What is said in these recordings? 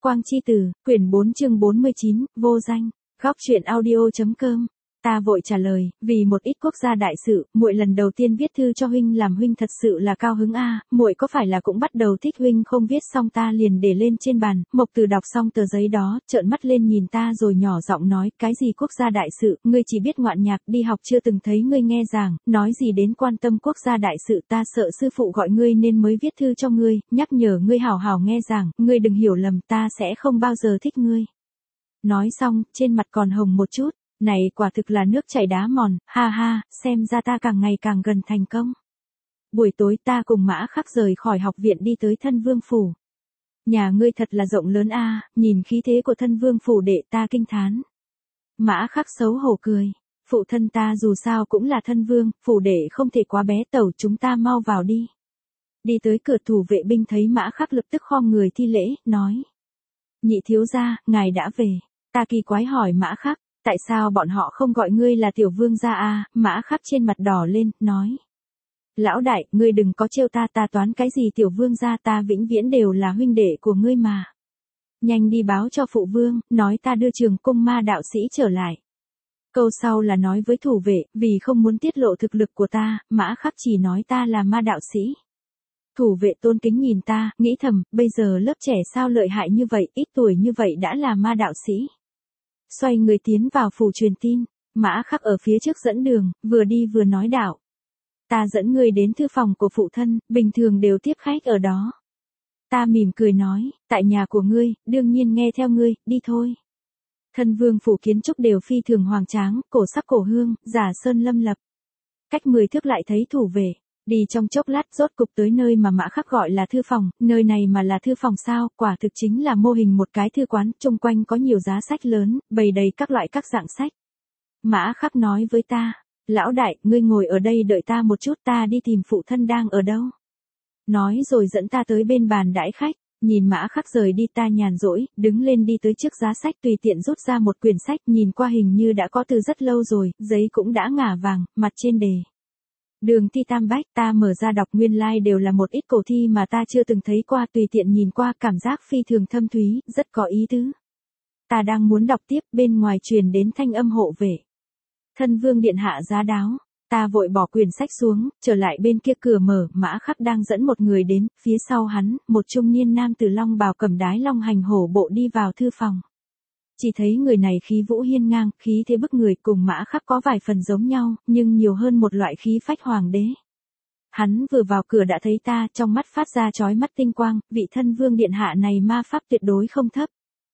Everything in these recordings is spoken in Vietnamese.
Quang chi tử, quyển 4 chương 49, vô danh. Góc truyện audio.com. Ta vội trả lời, vì một ít quốc gia đại sự, muội lần đầu tiên viết thư cho huynh làm huynh thật sự là cao hứng a. Muội có phải là cũng bắt đầu thích huynh không? Viết xong ta liền để lên trên bàn. Mộc Từ đọc xong tờ giấy đó, trợn mắt lên nhìn ta rồi nhỏ giọng nói, cái gì quốc gia đại sự, ngươi chỉ biết ngoạn nhạc, đi học chưa từng thấy ngươi nghe giảng, nói gì đến quan tâm quốc gia đại sự. Ta sợ sư phụ gọi ngươi nên mới viết thư cho ngươi, nhắc nhở ngươi hảo hảo nghe giảng, ngươi đừng hiểu lầm, ta sẽ không bao giờ thích ngươi. Nói xong, trên mặt còn hồng một chút. Này quả thực là nước chảy đá mòn, ha ha, xem ra ta càng ngày càng gần thành công. Buổi tối ta cùng Mã Khắc rời khỏi học viện đi tới Thân Vương phủ. Nhà ngươi thật là rộng lớn a, nhìn khí thế của Thân Vương phủ đệ ta kinh thán. Mã Khắc xấu hổ cười, phụ thân ta dù sao cũng là thân vương, phủ đệ không thể quá bé, tẩu chúng ta mau vào đi. Đi tới cửa, thủ vệ binh thấy Mã Khắc lập tức khom người thi lễ, nói. Nhị thiếu gia, ngài đã về. Ta kỳ quái hỏi Mã Khắc. Tại sao bọn họ không gọi ngươi là tiểu vương gia a? Mã Khắc trên mặt đỏ lên, nói. Lão đại, ngươi đừng có trêu ta, ta toán cái gì tiểu vương gia, ta vĩnh viễn đều là huynh đệ của ngươi mà. Nhanh đi báo cho phụ vương, nói ta đưa Trường Cung Ma đạo sĩ trở lại. Câu sau là nói với thủ vệ, vì không muốn tiết lộ thực lực của ta, Mã Khắc chỉ nói ta là ma đạo sĩ. Thủ vệ tôn kính nhìn ta, nghĩ thầm, bây giờ lớp trẻ sao lợi hại như vậy, ít tuổi như vậy đã là ma đạo sĩ. Xoay người tiến vào phủ truyền tin, Mã Khắc ở phía trước dẫn đường, vừa đi vừa nói đạo. Ta dẫn ngươi đến thư phòng của phụ thân, bình thường đều tiếp khách ở đó. Ta mỉm cười nói, tại nhà của ngươi, đương nhiên nghe theo ngươi, đi thôi. Thân vương phủ kiến trúc đều phi thường hoàng tráng, cổ sắc cổ hương, giả sơn lâm lập. Cách 10 thước lại thấy thủ vệ. Đi trong chốc lát rốt cục tới nơi mà Mã Khắc gọi là thư phòng, nơi này mà là thư phòng sao, quả thực chính là mô hình một cái thư quán, chung quanh có nhiều giá sách lớn, bày đầy các loại các dạng sách. Mã Khắc nói với ta, lão đại, ngươi ngồi ở đây đợi ta một chút, ta đi tìm phụ thân đang ở đâu. Nói rồi dẫn ta tới bên bàn đãi khách, nhìn Mã Khắc rời đi ta nhàn rỗi, đứng lên đi tới trước giá sách tùy tiện rút ra một quyển sách, nhìn qua hình như đã có từ rất lâu rồi, giấy cũng đã ngả vàng, mặt trên đề. Đường thi tam bách, ta mở ra đọc, nguyên lai đều là một ít cổ thi mà ta chưa từng thấy qua, tùy tiện nhìn qua cảm giác phi thường thâm thúy, rất có ý tứ. Ta đang muốn đọc tiếp, bên ngoài truyền đến thanh âm hộ vệ. Thân vương điện hạ giá đáo, ta vội bỏ quyển sách xuống, trở lại bên kia cửa mở, Mã Khắc đang dẫn một người đến, phía sau hắn, một trung niên nam tử long bào cầm đái long hành hổ bộ đi vào thư phòng. Chỉ thấy người này khí vũ hiên ngang, khí thế bức người, cùng Mã Khắc có vài phần giống nhau, nhưng nhiều hơn một loại khí phách hoàng đế. Hắn vừa vào cửa đã thấy ta, trong mắt phát ra chói mắt tinh quang, vị thân vương điện hạ này ma pháp tuyệt đối không thấp.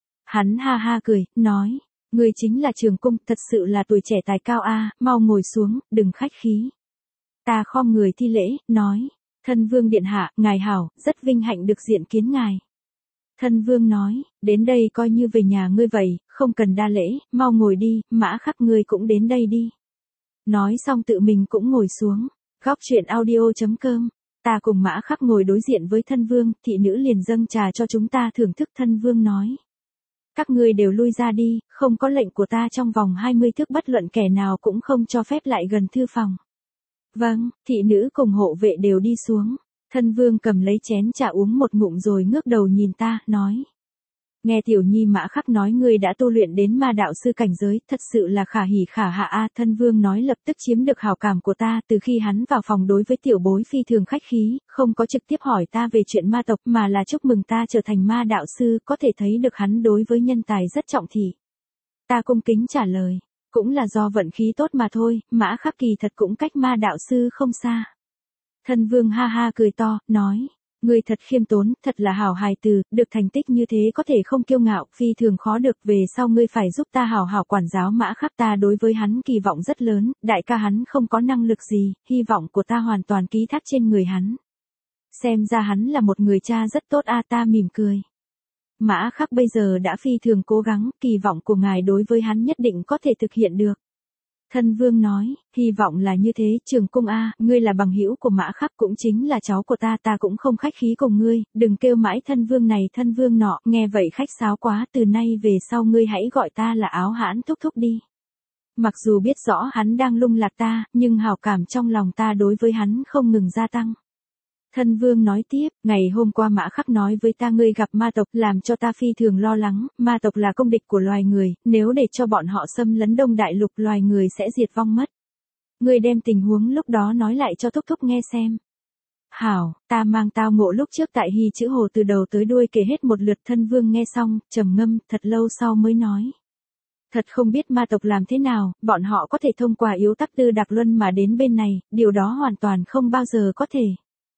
Hắn ha ha cười, nói, người chính là Trường Cung, thật sự là tuổi trẻ tài cao a, mau ngồi xuống, đừng khách khí. Ta khom người thi lễ, nói, thân vương điện hạ, ngài hảo, rất vinh hạnh được diện kiến ngài. Thân vương nói, đến đây coi như về nhà ngươi vậy, không cần đa lễ, mau ngồi đi, Mã Khắc ngươi cũng đến đây đi. Nói xong tự mình cũng ngồi xuống. Góc truyện audio.com. Ta cùng Mã Khắc ngồi đối diện với thân vương, thị nữ liền dâng trà cho chúng ta thưởng thức. Thân vương nói. Các ngươi đều lui ra đi, không có lệnh của ta trong vòng 20 thước bất luận kẻ nào cũng không cho phép lại gần thư phòng. Vâng, thị nữ cùng hộ vệ đều đi xuống. Thân vương cầm lấy chén trà uống một ngụm rồi ngước đầu nhìn ta, nói. Nghe tiểu nhi Mã Khắc nói ngươi đã tu luyện đến ma đạo sư cảnh giới, thật sự là khả hỉ khả hạ a. Thân vương nói lập tức chiếm được hảo cảm của ta, từ khi hắn vào phòng đối với tiểu bối phi thường khách khí, không có trực tiếp hỏi ta về chuyện ma tộc mà là chúc mừng ta trở thành ma đạo sư, có thể thấy được hắn đối với nhân tài rất trọng thị. Ta cung kính trả lời, cũng là do vận khí tốt mà thôi, Mã Khắc kỳ thật cũng cách ma đạo sư không xa. Thân vương ha ha cười to, nói, ngươi thật khiêm tốn, thật là hảo hài từ, được thành tích như thế có thể không kiêu ngạo, phi thường khó được, về sau ngươi phải giúp ta hảo hảo quản giáo Mã Khắc. Ta đối với hắn kỳ vọng rất lớn, đại ca hắn không có năng lực gì, hy vọng của ta hoàn toàn ký thác trên người hắn. Xem ra hắn là một người cha rất tốt a. Ta mỉm cười. Mã Khắc bây giờ đã phi thường cố gắng, kỳ vọng của ngài đối với hắn nhất định có thể thực hiện được. Thân vương nói, hy vọng là như thế. Trường Cung a, ngươi là bằng hữu của Mã Khắc, cũng chính là cháu của ta, ta cũng không khách khí cùng ngươi, đừng kêu mãi thân vương này thân vương nọ, nghe vậy khách sáo quá, từ nay về sau ngươi hãy gọi ta là Áo Hãn thúc thúc đi. Mặc dù biết rõ hắn đang lung lạc ta, nhưng hảo cảm trong lòng ta đối với hắn không ngừng gia tăng. Thân vương nói tiếp, ngày hôm qua Mã Khắc nói với ta ngươi gặp ma tộc làm cho ta phi thường lo lắng, ma tộc là công địch của loài người, nếu để cho bọn họ xâm lấn Đông Đại Lục loài người sẽ diệt vong mất. Ngươi đem tình huống lúc đó nói lại cho Thúc Thúc nghe xem. Hảo, ta mang tao ngộ lúc trước tại Hy Chữ Hồ từ đầu tới đuôi kể hết một lượt. Thân vương nghe xong, trầm ngâm, thật lâu sau mới nói. Thật không biết ma tộc làm thế nào, bọn họ có thể thông qua yếu tắc Tư Đạc Luân mà đến bên này, điều đó hoàn toàn không bao giờ có thể.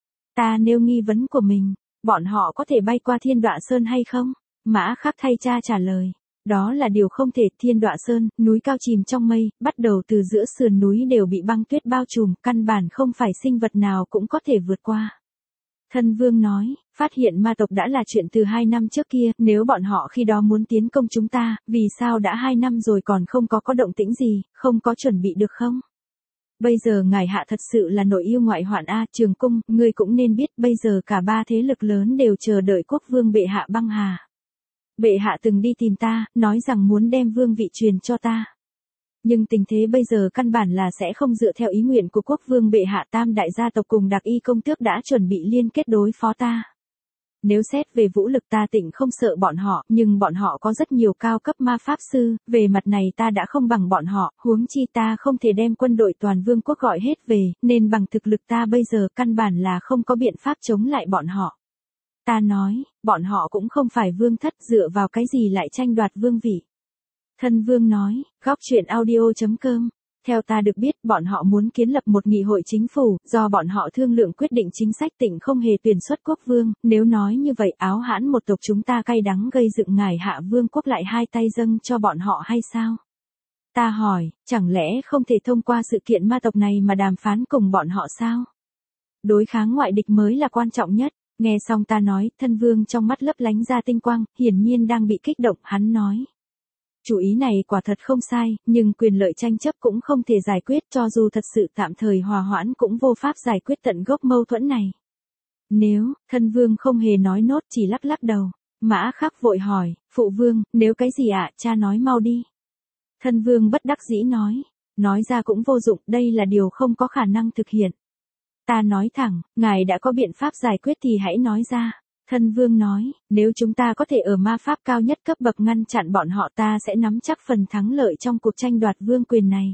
Ta nêu nghi vấn của mình, bọn họ có thể bay qua Thiên Đọa Sơn hay không? Mã Khắc thay cha trả lời. Đó là điều không thể. Thiên Đọa Sơn, núi cao chìm trong mây, bắt đầu từ giữa sườn núi đều bị băng tuyết bao trùm, căn bản không phải sinh vật nào cũng có thể vượt qua. Thân vương nói, phát hiện ma tộc đã là chuyện từ 2 năm trước kia, nếu bọn họ khi đó muốn tiến công chúng ta, vì sao đã 2 năm rồi còn không có động tĩnh gì, không có chuẩn bị được không? Bây giờ ngài hạ thật sự là nội yêu ngoại hoạn a. Trường Cung, ngươi cũng nên biết bây giờ cả 3 thế lực lớn đều chờ đợi quốc vương bệ hạ băng hà. Bệ hạ từng đi tìm ta, nói rằng muốn đem vương vị truyền cho ta. Nhưng tình thế bây giờ căn bản là sẽ không dựa theo ý nguyện của quốc vương bệ hạ. Tam đại gia tộc cùng Đặc Y công tước đã chuẩn bị liên kết đối phó ta. Nếu xét về vũ lực ta Tịnh không sợ bọn họ, nhưng bọn họ có rất nhiều cao cấp ma pháp sư, về mặt này ta đã không bằng bọn họ, huống chi ta không thể đem quân đội toàn vương quốc gọi hết về, nên bằng thực lực ta bây giờ căn bản là không có biện pháp chống lại bọn họ. Ta nói, bọn họ cũng không phải vương thất, dựa vào cái gì lại tranh đoạt vương vị. Thân vương nói, góc truyện audio.com. Theo ta được biết, bọn họ muốn kiến lập một nghị hội chính phủ, do bọn họ thương lượng quyết định chính sách. Tịnh không hề tuyển xuất quốc vương, nếu nói như vậy Áo Hãn một tộc chúng ta cay đắng gây dựng ngài hạ vương quốc lại hai tay dâng cho bọn họ hay sao? Ta hỏi, chẳng lẽ không thể thông qua sự kiện ma tộc này mà đàm phán cùng bọn họ sao? Đối kháng ngoại địch mới là quan trọng nhất. Nghe xong ta nói, thân vương trong mắt lấp lánh ra tinh quang, hiển nhiên đang bị kích động. Hắn nói. Chủ ý này quả thật không sai, nhưng quyền lợi tranh chấp cũng không thể giải quyết, cho dù thật sự tạm thời hòa hoãn cũng vô pháp giải quyết tận gốc mâu thuẫn này. Nếu, thân vương không hề nói nốt, chỉ lắc lắc đầu. Mã Khắc vội hỏi, phụ vương, nếu cái gì ạ, cha nói mau đi. Thân vương bất đắc dĩ nói ra cũng vô dụng, đây là điều không có khả năng thực hiện. Ta nói thẳng, ngài đã có biện pháp giải quyết thì hãy nói ra. Thân vương nói, nếu chúng ta có thể ở ma pháp cao nhất cấp bậc ngăn chặn bọn họ ta sẽ nắm chắc phần thắng lợi trong cuộc tranh đoạt vương quyền này.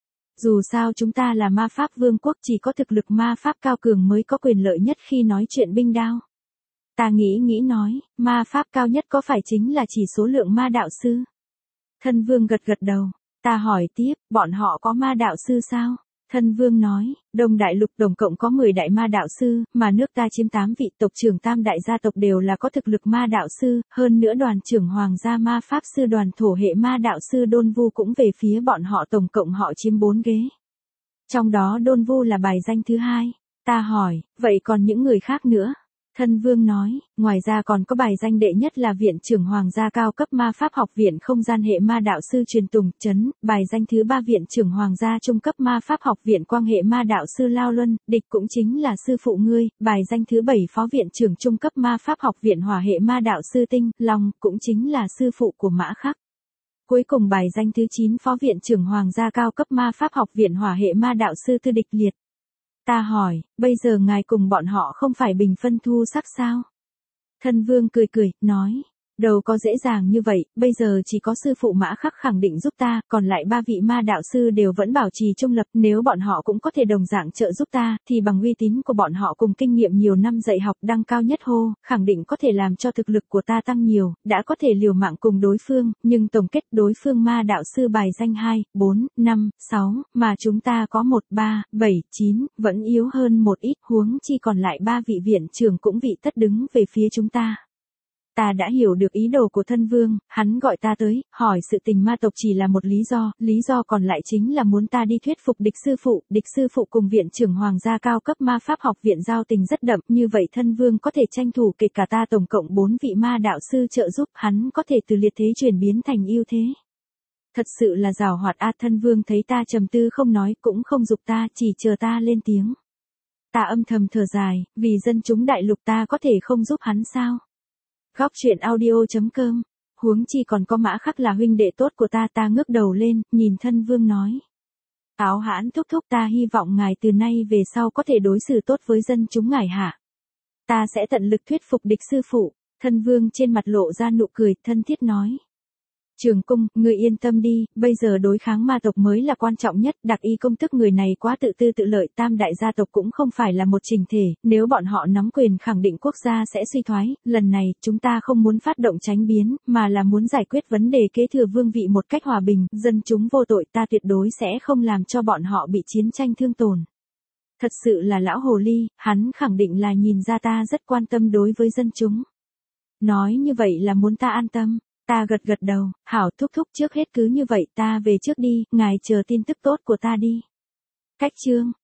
Dù sao chúng ta là ma pháp vương quốc, chỉ có thực lực ma pháp cao cường mới có quyền lợi nhất khi nói chuyện binh đao. Ta nghĩ nói, ma pháp cao nhất có phải chính là chỉ số lượng ma đạo sư? Thân vương gật đầu. Ta hỏi tiếp, bọn họ có ma đạo sư sao? Thân vương nói, Đông Đại Lục tổng cộng có 10 đại ma đạo sư, mà nước ta chiếm 8 vị. Tộc trưởng tam đại gia tộc đều là có thực lực ma đạo sư, hơn nữa đoàn trưởng hoàng gia ma pháp sư đoàn thổ hệ ma đạo sư Đôn Vu cũng về phía bọn họ, tổng cộng họ chiếm 4 ghế. Trong đó Đôn Vu là bài danh thứ 2. Ta hỏi, vậy còn những người khác nữa? Thân vương nói, ngoài ra còn có bài danh đệ nhất là viện trưởng hoàng gia cao cấp ma pháp học viện không gian hệ ma đạo sư Truyền Tùng Trấn, bài danh thứ 3 viện trưởng hoàng gia trung cấp ma pháp học viện quang hệ ma đạo sư Lao Luân, địch cũng chính là sư phụ ngươi, bài danh thứ 7 phó viện trưởng trung cấp ma pháp học viện hỏa hệ ma đạo sư Tinh Long, cũng chính là sư phụ của Mã Khắc. Cuối cùng bài danh thứ 9 phó viện trưởng hoàng gia cao cấp ma pháp học viện hỏa hệ ma đạo sư Tư Địch Liệt. Ta hỏi, bây giờ ngài cùng bọn họ không phải bình phân thu sắc sao? Thân vương cười, nói, đâu có dễ dàng như vậy, bây giờ chỉ có sư phụ Mã Khắc khẳng định giúp ta, còn lại 3 vị ma đạo sư đều vẫn bảo trì trung lập, nếu bọn họ cũng có thể đồng dạng trợ giúp ta, thì bằng uy tín của bọn họ cùng kinh nghiệm nhiều năm dạy học đăng cao nhất hô, khẳng định có thể làm cho thực lực của ta tăng nhiều, đã có thể liều mạng cùng đối phương, nhưng tổng kết đối phương ma đạo sư bài danh 2, 4, 5, 6, mà chúng ta có 1, 3, 7, 9, vẫn yếu hơn một ít, huống chi còn lại 3 vị viện trưởng cũng vị tất đứng về phía chúng ta. Ta đã hiểu được ý đồ của thân vương, hắn gọi ta tới, hỏi sự tình ma tộc chỉ là một lý do còn lại chính là muốn ta đi thuyết phục địch sư phụ cùng viện trưởng hoàng gia cao cấp ma pháp học viện giao tình rất đậm, như vậy thân vương có thể tranh thủ kể cả ta tổng cộng 4 vị ma đạo sư trợ giúp, hắn có thể từ liệt thế chuyển biến thành ưu thế. Thật sự là giàu hoạt a. Thân vương thấy ta trầm tư không nói, cũng không giục ta, chỉ chờ ta lên tiếng. Ta âm thầm thở dài, vì dân chúng đại lục ta có thể không giúp hắn sao? Góc truyện audio.com. Huống chi còn có Mã Khắc là huynh đệ tốt của ta. Ta ngước đầu lên, nhìn thân vương nói. Áo Hãn thúc ta hy vọng ngài từ nay về sau có thể đối xử tốt với dân chúng ngài hạ. Ta sẽ tận lực thuyết phục địch sư phụ. Thân vương trên mặt lộ ra nụ cười, thân thiết nói. Trường Cung, ngươi yên tâm đi, bây giờ đối kháng ma tộc mới là quan trọng nhất, Đặc Y công tức người này quá tự tư tự lợi, tam đại gia tộc cũng không phải là một trình thể, nếu bọn họ nắm quyền khẳng định quốc gia sẽ suy thoái, lần này, chúng ta không muốn phát động tránh biến, mà là muốn giải quyết vấn đề kế thừa vương vị một cách hòa bình, dân chúng vô tội, ta tuyệt đối sẽ không làm cho bọn họ bị chiến tranh thương tổn. Thật sự là lão hồ ly, hắn khẳng định là nhìn ra ta rất quan tâm đối với dân chúng. Nói như vậy là muốn ta an tâm. Ta gật gật đầu, hảo thúc thúc, trước hết cứ như vậy ta về trước đi, ngài chờ tin tức tốt của ta đi. Cách chương